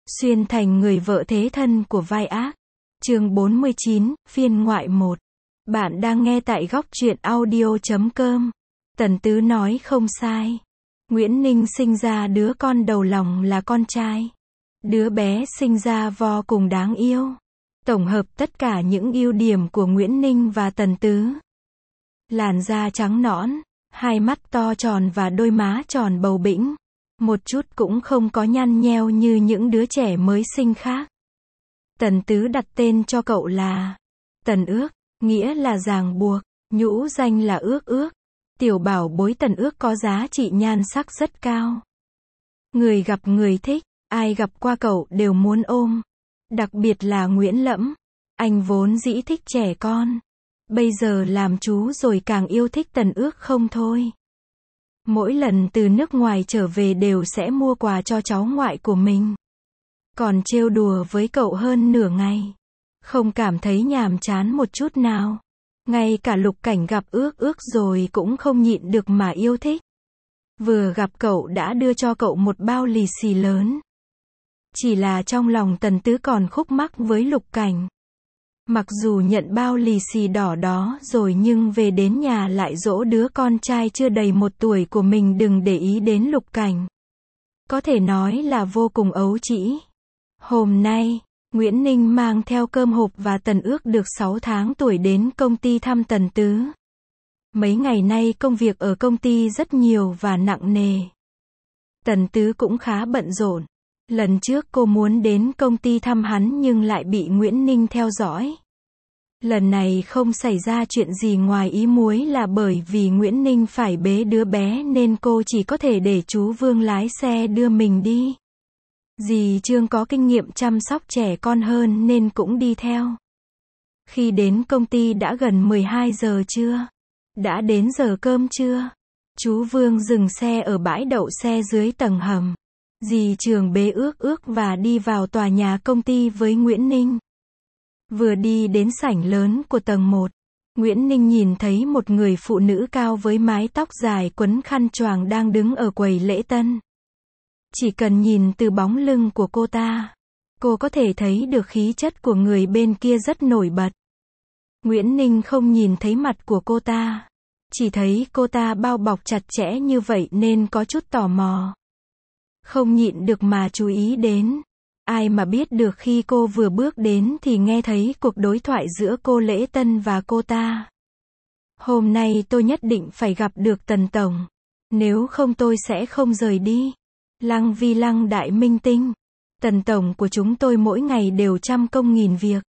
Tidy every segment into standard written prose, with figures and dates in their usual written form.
Xuyên thành người vợ thế thân của vai ác. Chương 49, phiên ngoại 1. Bạn đang nghe tại góc truyện audio.com. Tần Tứ nói không sai. Nguyễn Ninh sinh ra đứa con đầu lòng là con trai. Đứa bé sinh ra vô cùng đáng yêu. Tổng hợp tất cả những ưu điểm của Nguyễn Ninh và Tần Tứ. Làn da trắng nõn, hai mắt to tròn và đôi má tròn bầu bĩnh. Một chút cũng không có nhăn nheo như những đứa trẻ mới sinh khác. Tần Tứ đặt tên cho cậu là Tần Ước, nghĩa là ràng buộc, nhũ danh là Ước Ước. Tiểu bảo bối Tần Ước có giá trị nhan sắc rất cao. Người gặp người thích, ai gặp qua cậu đều muốn ôm. Đặc biệt là Nguyễn Lẫm, anh vốn dĩ thích trẻ con. Bây giờ làm chú rồi càng yêu thích Tần Ước không thôi. Mỗi lần từ nước ngoài trở về đều sẽ mua quà cho cháu ngoại của mình. Còn trêu đùa với cậu hơn nửa ngày. Không cảm thấy nhàm chán một chút nào. Ngay cả Lục Cảnh gặp Ước Ước rồi cũng không nhịn được mà yêu thích. Vừa gặp cậu đã đưa cho cậu một bao lì xì lớn. Chỉ là trong lòng Tần Tứ còn khúc mắc với Lục Cảnh. Mặc dù nhận bao lì xì đỏ đó rồi nhưng về đến nhà lại dỗ đứa con trai chưa đầy 1 tuổi của mình đừng để ý đến Lục Cảnh. Có thể nói là vô cùng ấu trĩ. Hôm nay, Nguyễn Ninh mang theo cơm hộp và Tần Ước được 6 tháng tuổi đến công ty thăm Tần Tứ. Mấy ngày nay công việc ở công ty rất nhiều và nặng nề. Tần Tứ cũng khá bận rộn. Lần trước cô muốn đến công ty thăm hắn nhưng lại bị Nguyễn Ninh theo dõi. Lần này không xảy ra chuyện gì ngoài ý muốn là bởi vì Nguyễn Ninh phải bế đứa bé nên cô chỉ có thể để chú Vương lái xe đưa mình đi. Dì Trương có kinh nghiệm chăm sóc trẻ con hơn nên cũng đi theo. Khi đến công ty đã gần 12 giờ trưa. Đã đến giờ cơm trưa. Chú Vương dừng xe ở bãi đậu xe dưới tầng hầm. Dì Trường bế Ước Ước và đi vào tòa nhà công ty với Nguyễn Ninh. Vừa đi đến sảnh lớn của tầng 1, Nguyễn Ninh nhìn thấy một người phụ nữ cao với mái tóc dài quấn khăn choàng đang đứng ở quầy lễ tân. Chỉ cần nhìn từ bóng lưng của cô ta, cô có thể thấy được khí chất của người bên kia rất nổi bật. Nguyễn Ninh không nhìn thấy mặt của cô ta, chỉ thấy cô ta bao bọc chặt chẽ như vậy nên có chút tò mò. Không nhịn được mà chú ý đến. Ai mà biết được khi cô vừa bước đến thì nghe thấy cuộc đối thoại giữa cô lễ tân và cô ta. Hôm nay tôi nhất định phải gặp được Tần Tổng. Nếu không tôi sẽ không rời đi. Lăng vi lăng đại minh tinh. Tần Tổng của chúng tôi mỗi ngày đều trăm công nghìn việc.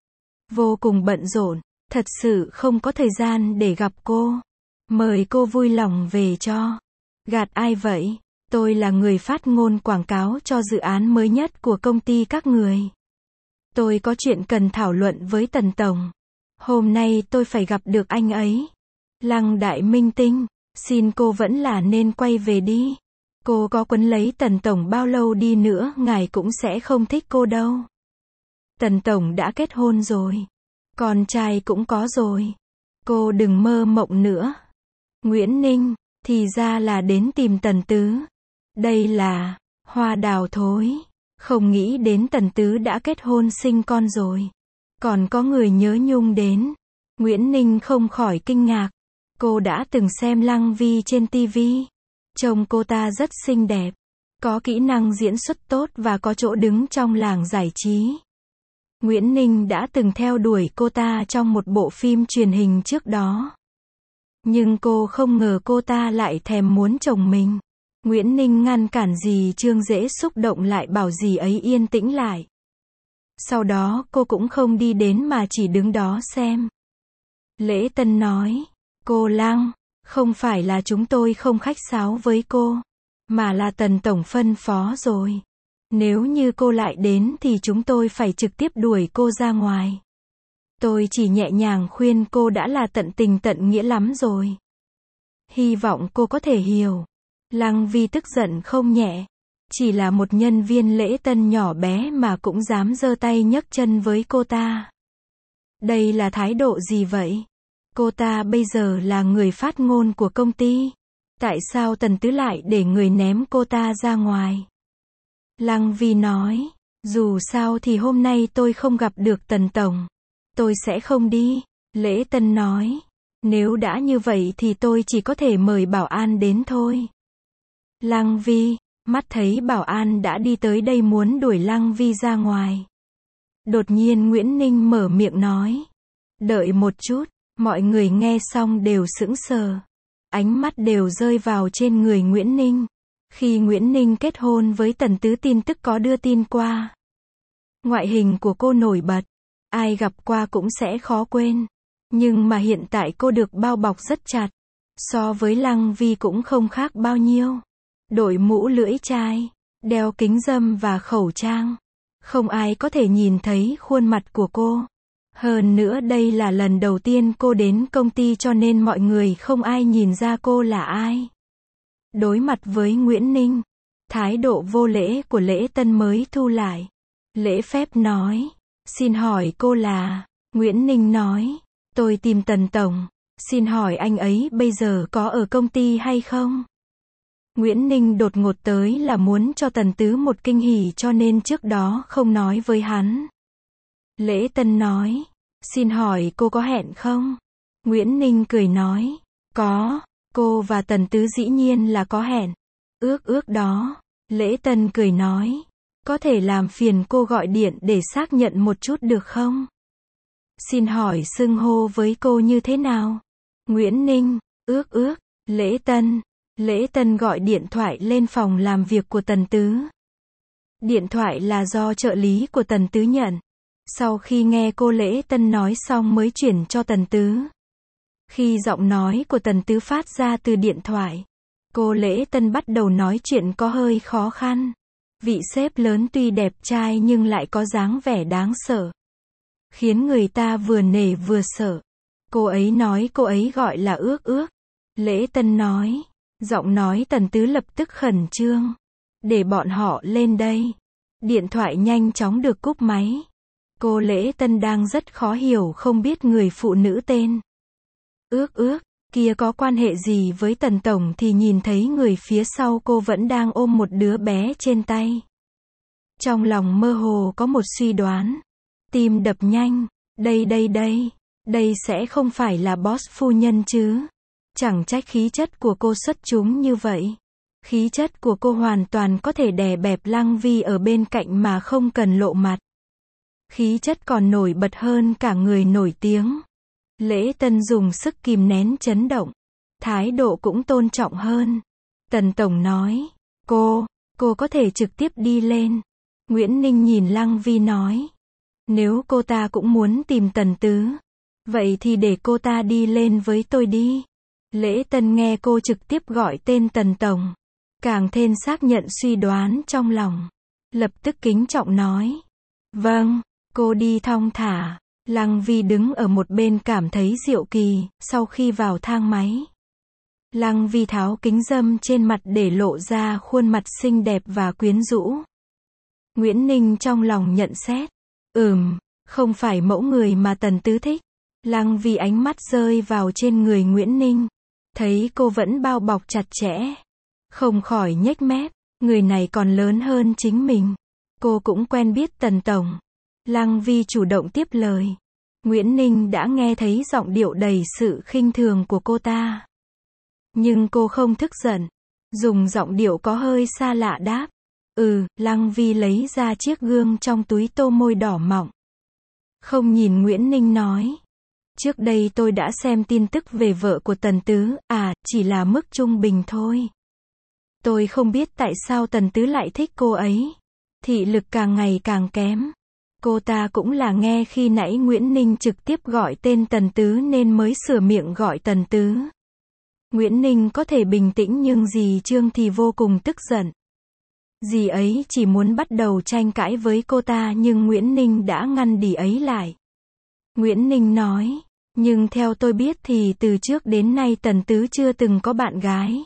Vô cùng bận rộn. Thật sự không có thời gian để gặp cô. Mời cô vui lòng về cho. Gạt ai vậy? Tôi là người phát ngôn quảng cáo cho dự án mới nhất của công ty các người. Tôi có chuyện cần thảo luận với Tần Tổng. Hôm nay tôi phải gặp được anh ấy. Lăng đại minh tinh, xin cô vẫn là nên quay về đi. Cô có quấn lấy Tần Tổng bao lâu đi nữa ngài cũng sẽ không thích cô đâu. Tần Tổng đã kết hôn rồi. Con trai cũng có rồi. Cô đừng mơ mộng nữa. Nguyễn Ninh, thì ra là đến tìm Tần Tứ. Đây là hoa đào thối. Không nghĩ đến Tần Tứ đã kết hôn sinh con rồi. Còn có người nhớ nhung đến. Nguyễn Ninh không khỏi kinh ngạc. Cô đã từng xem Lăng Vi trên TV. Trông cô ta rất xinh đẹp. Có kỹ năng diễn xuất tốt và có chỗ đứng trong làng giải trí. Nguyễn Ninh đã từng theo đuổi cô ta trong một bộ phim truyền hình trước đó. Nhưng cô không ngờ cô ta lại thèm muốn chồng mình. Nguyễn Ninh ngăn cản dì Trương dễ xúc động lại bảo dì ấy yên tĩnh lại. Sau đó cô cũng không đi đến mà chỉ đứng đó xem. Lễ tân nói, cô Lăng, không phải là chúng tôi không khách sáo với cô, mà là Tần Tổng phân phó rồi. Nếu như cô lại đến thì chúng tôi phải trực tiếp đuổi cô ra ngoài. Tôi chỉ nhẹ nhàng khuyên cô đã là tận tình tận nghĩa lắm rồi. Hy vọng cô có thể hiểu. Lăng Vi tức giận không nhẹ. Chỉ là một nhân viên lễ tân nhỏ bé mà cũng dám giơ tay nhấc chân với cô ta. Đây là thái độ gì vậy? Cô ta bây giờ là người phát ngôn của công ty. Tại sao Tần Tứ lại để người ném cô ta ra ngoài? Lăng Vi nói. Dù sao thì hôm nay tôi không gặp được Tần Tổng. Tôi sẽ không đi. Lễ Tân nói. Nếu đã như vậy thì tôi chỉ có thể mời bảo an đến thôi. Lăng Vi, mắt thấy bảo an đã đi tới đây muốn đuổi Lăng Vi ra ngoài. Đột nhiên Nguyễn Ninh mở miệng nói. Đợi một chút, mọi người nghe xong đều sững sờ. Ánh mắt đều rơi vào trên người Nguyễn Ninh. Khi Nguyễn Ninh kết hôn với Tần Tứ tin tức có đưa tin qua. Ngoại hình của cô nổi bật. Ai gặp qua cũng sẽ khó quên. Nhưng mà hiện tại cô được bao bọc rất chặt. So với Lăng Vi cũng không khác bao nhiêu. Đội mũ lưỡi chai, đeo kính râm và khẩu trang. Không ai có thể nhìn thấy khuôn mặt của cô. Hơn nữa đây là lần đầu tiên cô đến công ty cho nên mọi người không ai nhìn ra cô là ai. Đối mặt với Nguyễn Ninh, thái độ vô lễ của Lễ Tân mới thu lại. Lễ phép nói, xin hỏi cô là... Nguyễn Ninh nói, tôi tìm Tần Tổng, xin hỏi anh ấy bây giờ có ở công ty hay không? Nguyễn Ninh đột ngột tới là muốn cho Tần Tứ một kinh hỉ cho nên trước đó không nói với hắn. Lễ Tân nói, xin hỏi cô có hẹn không? Nguyễn Ninh cười nói, có, cô và Tần Tứ dĩ nhiên là có hẹn. Ước đó. Lễ Tân cười nói, có thể làm phiền cô gọi điện để xác nhận một chút được không? Xin hỏi xưng hô với cô như thế nào? Nguyễn Ninh, ước, Lễ Tân. Lễ Tân gọi điện thoại lên phòng làm việc của Tần Tứ. Điện thoại là do trợ lý của Tần Tứ nhận. Sau khi nghe cô Lễ Tân nói xong mới chuyển cho Tần Tứ. Khi giọng nói của Tần Tứ phát ra từ điện thoại, cô Lễ Tân bắt đầu nói chuyện có hơi khó khăn. Vị sếp lớn tuy đẹp trai nhưng lại có dáng vẻ đáng sợ. Khiến người ta vừa nể vừa sợ. Cô ấy nói cô ấy gọi là ước. Lễ Tân nói. Giọng nói Tần Tứ lập tức khẩn trương. Để bọn họ lên đây. Điện thoại nhanh chóng được cúp máy. Cô Lễ Tân đang rất khó hiểu không biết người phụ nữ tên ước kia có quan hệ gì với Tần Tổng thì nhìn thấy người phía sau cô vẫn đang ôm một đứa bé trên tay. Trong lòng mơ hồ có một suy đoán. Tim đập nhanh. Đây sẽ không phải là boss phu nhân chứ. Chẳng trách khí chất của cô xuất chúng như vậy. Khí chất của cô hoàn toàn có thể đè bẹp Lăng Vi ở bên cạnh mà không cần lộ mặt. Khí chất còn nổi bật hơn cả người nổi tiếng. Lễ Tân dùng sức kìm nén chấn động. Thái độ cũng tôn trọng hơn. Tần Tổng nói, cô có thể trực tiếp đi lên. Nguyễn Ninh nhìn Lăng Vi nói, nếu cô ta cũng muốn tìm Tần Tứ, vậy thì để cô ta đi lên với tôi đi. Lễ Tân nghe cô trực tiếp gọi tên Tần Tổng, càng thêm xác nhận suy đoán trong lòng. Lập tức kính trọng nói, vâng, cô đi thong thả. Lăng Vi đứng ở một bên cảm thấy diệu kỳ. Sau khi vào thang máy, Lăng Vi tháo kính râm trên mặt để lộ ra khuôn mặt xinh đẹp và quyến rũ. Nguyễn Ninh trong lòng nhận xét, không phải mẫu người mà Tần Tứ thích. Lăng Vi ánh mắt rơi vào trên người Nguyễn Ninh, thấy cô vẫn bao bọc chặt chẽ, không khỏi nhếch mép. Người này còn lớn hơn chính mình. Cô cũng quen biết Tần Tổng. Lăng Vi chủ động tiếp lời. Nguyễn Ninh đã nghe thấy giọng điệu đầy sự khinh thường của cô ta. Nhưng cô không tức giận. Dùng giọng điệu có hơi xa lạ đáp. Lăng Vi lấy ra chiếc gương trong túi tô môi đỏ mọng. Không nhìn Nguyễn Ninh nói. Trước đây tôi đã xem tin tức về vợ của Tần Tứ, chỉ là mức trung bình thôi. Tôi không biết tại sao Tần Tứ lại thích cô ấy. Thị lực càng ngày càng kém. Cô ta cũng là nghe khi nãy Nguyễn Ninh trực tiếp gọi tên Tần Tứ nên mới sửa miệng gọi Tần Tứ. Nguyễn Ninh có thể bình tĩnh nhưng dì Trương thì vô cùng tức giận. Dì ấy chỉ muốn bắt đầu tranh cãi với cô ta nhưng Nguyễn Ninh đã ngăn dì ấy lại. Nguyễn Ninh nói, nhưng theo tôi biết thì từ trước đến nay Tần Tứ chưa từng có bạn gái.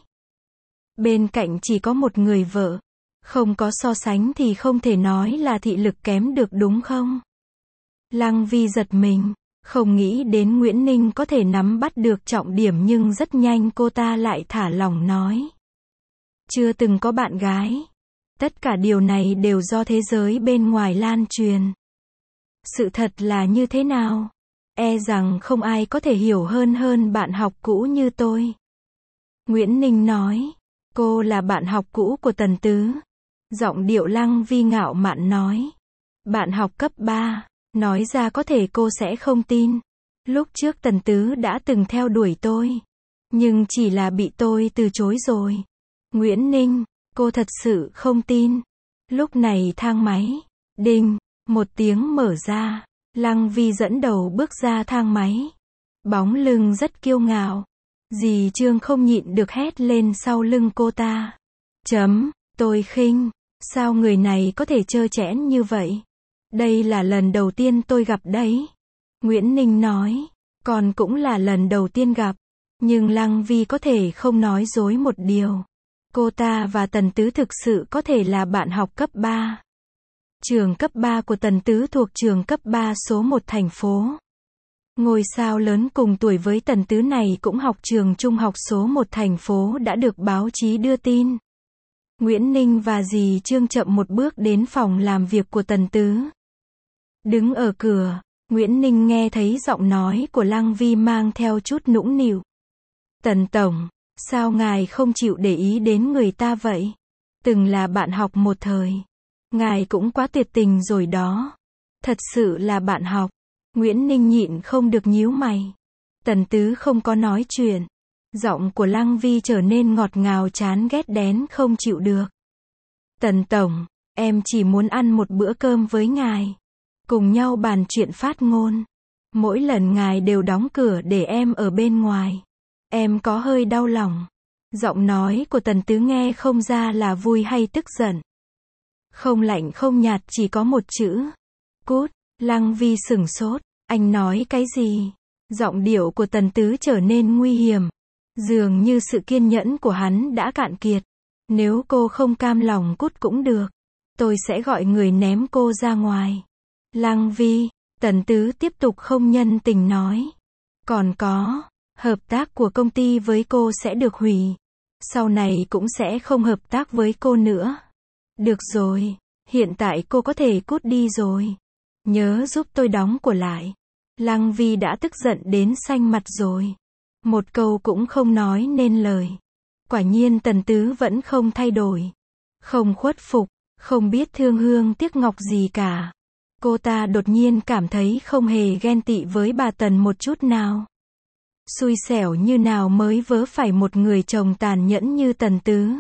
Bên cạnh chỉ có một người vợ. Không có so sánh thì không thể nói là thị lực kém được đúng không? Lăng Vi giật mình, không nghĩ đến Nguyễn Ninh có thể nắm bắt được trọng điểm nhưng rất nhanh cô ta lại thả lỏng nói. Chưa từng có bạn gái. Tất cả điều này đều do thế giới bên ngoài lan truyền. Sự thật là như thế nào? E rằng không ai có thể hiểu hơn bạn học cũ như tôi. Nguyễn Ninh nói. Cô là bạn học cũ của Tần Tứ. Giọng điệu Lăng Vi ngạo mạn nói. Bạn học cấp 3. Nói ra có thể cô sẽ không tin. Lúc trước Tần Tứ đã từng theo đuổi tôi. Nhưng chỉ là bị tôi từ chối rồi. Nguyễn Ninh, cô thật sự không tin. Lúc này thang máy. Đinh, một tiếng mở ra. Lăng Vi dẫn đầu bước ra thang máy. Bóng lưng rất kiêu ngạo. Dì Trương không nhịn được hét lên sau lưng cô ta. Tôi khinh. Sao người này có thể trơ trẽn như vậy? Đây là lần đầu tiên tôi gặp đấy. Nguyễn Ninh nói. Còn cũng là lần đầu tiên gặp. Nhưng Lăng Vi có thể không nói dối một điều. Cô ta và Tần Tứ thực sự có thể là bạn học cấp 3. Trường cấp 3 của Tần Tứ thuộc trường cấp 3 số 1 thành phố. Ngôi sao lớn cùng tuổi với Tần Tứ này cũng học trường trung học số 1 thành phố đã được báo chí đưa tin. Nguyễn Ninh và dì Trương chậm một bước đến phòng làm việc của Tần Tứ. Đứng ở cửa, Nguyễn Ninh nghe thấy giọng nói của Lăng Vi mang theo chút nũng nịu. Tần Tổng, sao ngài không chịu để ý đến người ta vậy? Từng là bạn học một thời. Ngài cũng quá tuyệt tình rồi đó. Thật sự là bạn học. Nguyễn Ninh nhịn không được nhíu mày. Tần Tứ không có nói chuyện. Giọng của Lăng Vi trở nên ngọt ngào chán ghét đén không chịu được. Tần Tổng, em chỉ muốn ăn một bữa cơm với ngài. Cùng nhau bàn chuyện phát ngôn. Mỗi lần ngài đều đóng cửa để em ở bên ngoài. Em có hơi đau lòng. Giọng nói của Tần Tứ nghe không ra là vui hay tức giận. Không lạnh không nhạt chỉ có một chữ. Cút. Lăng Vi sửng sốt. Anh nói cái gì? Giọng điệu của Tần Tứ trở nên nguy hiểm. Dường như sự kiên nhẫn của hắn đã cạn kiệt. Nếu cô không cam lòng cút cũng được. Tôi sẽ gọi người ném cô ra ngoài. Lăng Vi, Tần Tứ tiếp tục không nhân tình nói. Còn có, hợp tác của công ty với cô sẽ được hủy. Sau này cũng sẽ không hợp tác với cô nữa. Được rồi, hiện tại cô có thể cút đi rồi. Nhớ giúp tôi đóng của lại. Lăng Vi đã tức giận đến xanh mặt rồi. Một câu cũng không nói nên lời. Quả nhiên Tần Tứ vẫn không thay đổi. Không khuất phục, không biết thương hương tiếc ngọc gì cả. Cô ta đột nhiên cảm thấy không hề ghen tị với bà Tần một chút nào. Xui xẻo như nào mới vớ phải một người chồng tàn nhẫn như Tần Tứ.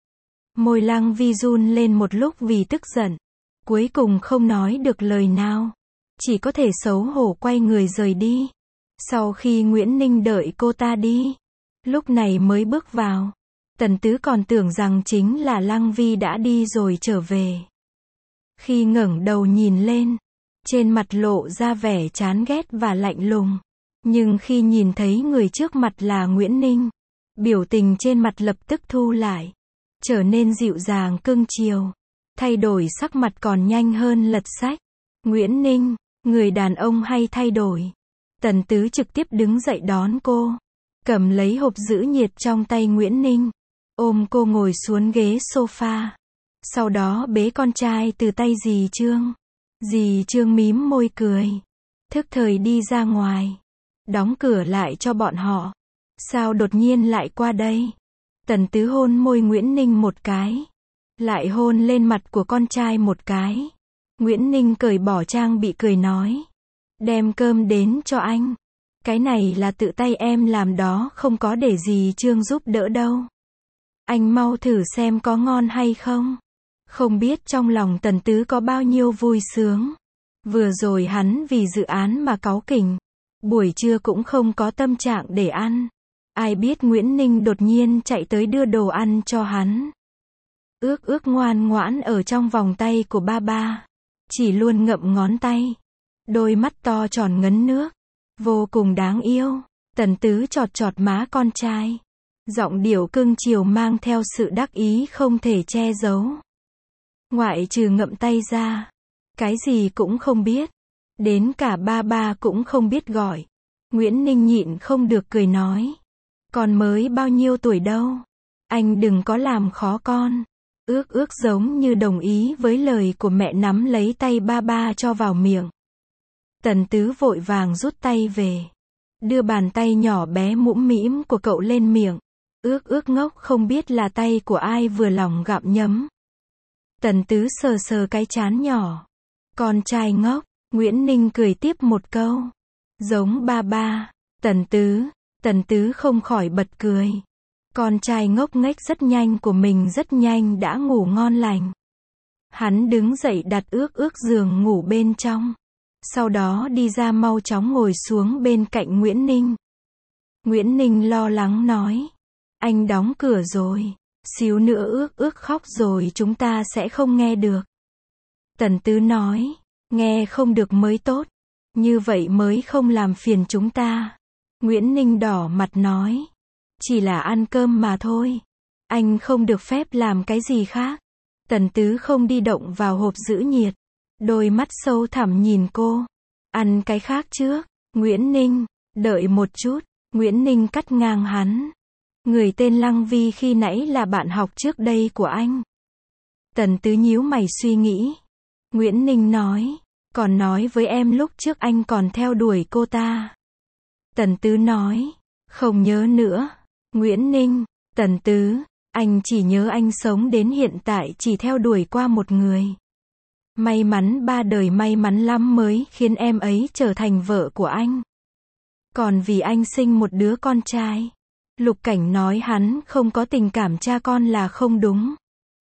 Môi Lăng Vi run lên một lúc vì tức giận. Cuối cùng không nói được lời nào. Chỉ có thể xấu hổ quay người rời đi. Sau khi Nguyễn Ninh đợi cô ta đi, lúc này mới bước vào. Tần Tứ còn tưởng rằng chính là Lăng Vi đã đi rồi trở về. Khi ngẩng đầu nhìn lên, trên mặt lộ ra vẻ chán ghét và lạnh lùng. Nhưng khi nhìn thấy người trước mặt là Nguyễn Ninh, biểu tình trên mặt lập tức thu lại, trở nên dịu dàng cưng chiều, thay đổi sắc mặt còn nhanh hơn lật sách. Nguyễn Ninh, người đàn ông hay thay đổi. Tần Tứ trực tiếp đứng dậy đón cô, cầm lấy hộp giữ nhiệt trong tay Nguyễn Ninh, ôm cô ngồi xuống ghế sofa. Sau đó bế con trai từ tay dì Trương. Dì Trương mím môi cười, thức thời đi ra ngoài, đóng cửa lại cho bọn họ. Sao đột nhiên lại qua đây? Tần Tứ hôn môi Nguyễn Ninh một cái, lại hôn lên mặt của con trai một cái. Nguyễn Ninh cởi bỏ trang bị cười nói, đem cơm đến cho anh. Cái này là tự tay em làm đó, không có để dì Trương giúp đỡ đâu. Anh mau thử xem có ngon hay không. Không biết trong lòng Tần Tứ có bao nhiêu vui sướng. Vừa rồi hắn vì dự án mà cáu kỉnh, buổi trưa cũng không có tâm trạng để ăn. Ai biết Nguyễn Ninh đột nhiên chạy tới đưa đồ ăn cho hắn. Ước ước ngoan ngoãn ở trong vòng tay của ba ba, chỉ luôn ngậm ngón tay. Đôi mắt to tròn ngấn nước, vô cùng đáng yêu. Tần Tứ chọt chọt má con trai, giọng điệu cưng chiều mang theo sự đắc ý không thể che giấu. Ngoại trừ ngậm tay ra, cái gì cũng không biết. Đến cả ba ba cũng không biết gọi. Nguyễn Ninh nhịn không được cười nói, con mới bao nhiêu tuổi đâu. Anh đừng có làm khó con. Ước ước giống như đồng ý với lời của mẹ nắm lấy tay ba ba cho vào miệng. Tần Tứ vội vàng rút tay về. Đưa bàn tay nhỏ bé mũm mĩm của cậu lên miệng. Ước ước ngốc không biết là tay của ai vừa lòng gặm nhấm. Tần Tứ sờ sờ cái trán nhỏ. Con trai ngốc, Nguyễn Ninh cười tiếp một câu. Giống ba ba. Tần Tứ không khỏi bật cười. Con trai ngốc nghếch rất nhanh của mình rất nhanh đã ngủ ngon lành. Hắn đứng dậy đặt ước ước giường ngủ bên trong. Sau đó đi ra mau chóng ngồi xuống bên cạnh Nguyễn Ninh. Nguyễn Ninh lo lắng nói. Anh đóng cửa rồi. Xíu nữa ước ước khóc rồi chúng ta sẽ không nghe được. Tần Tứ nói. Nghe không được mới tốt. Như vậy mới không làm phiền chúng ta. Nguyễn Ninh đỏ mặt nói. Chỉ là ăn cơm mà thôi. Anh không được phép làm cái gì khác. Tần Tứ không đi động vào hộp giữ nhiệt. Đôi mắt sâu thẳm nhìn cô. Ăn cái khác trước. Nguyễn Ninh, đợi một chút. Nguyễn Ninh cắt ngang hắn. Người tên Lăng Vi khi nãy là bạn học trước đây của anh. Tần Tứ nhíu mày suy nghĩ. Nguyễn Ninh nói. Còn nói với em lúc trước anh còn theo đuổi cô ta. Tần Tứ nói. Không nhớ nữa. Nguyễn Ninh, Tần Tứ, anh chỉ nhớ anh sống đến hiện tại chỉ theo đuổi qua một người. May mắn ba đời may mắn lắm mới khiến em ấy trở thành vợ của anh. Còn vì anh sinh một đứa con trai. Lục Cảnh nói hắn không có tình cảm cha con là không đúng.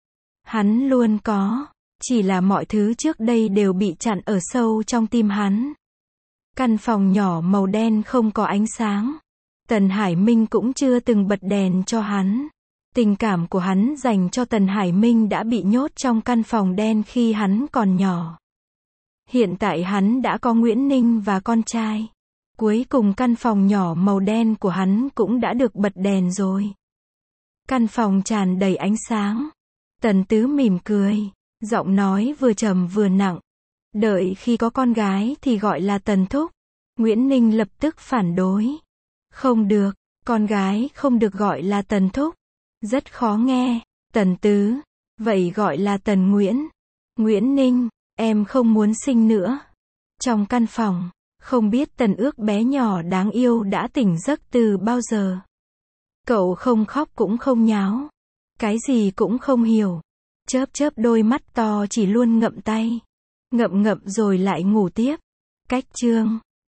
Hắn luôn có, chỉ là mọi thứ trước đây đều bị chặn ở sâu trong tim hắn. Căn phòng nhỏ màu đen không có ánh sáng. Tần Hải Minh cũng chưa từng bật đèn cho hắn. Tình cảm của hắn dành cho Tần Hải Minh đã bị nhốt trong căn phòng đen khi hắn còn nhỏ. Hiện tại hắn đã có Nguyễn Ninh và con trai. Cuối cùng căn phòng nhỏ màu đen của hắn cũng đã được bật đèn rồi. Căn phòng tràn đầy ánh sáng. Tần Tứ mỉm cười, giọng nói vừa trầm vừa nặng. Đợi khi có con gái thì gọi là Tần Thúc. Nguyễn Ninh lập tức phản đối. Không được, con gái không được gọi là Tần Thúc. Rất khó nghe. Tần Tứ, vậy gọi là Tần Nguyễn. Nguyễn Ninh, em không muốn sinh nữa. Trong căn phòng, không biết Tần Ước bé nhỏ đáng yêu đã tỉnh giấc từ bao giờ. Cậu không khóc cũng không nháo. Cái gì cũng không hiểu. Chớp chớp đôi mắt to chỉ luôn ngậm tay. Ngậm ngậm rồi lại ngủ tiếp. Cách chương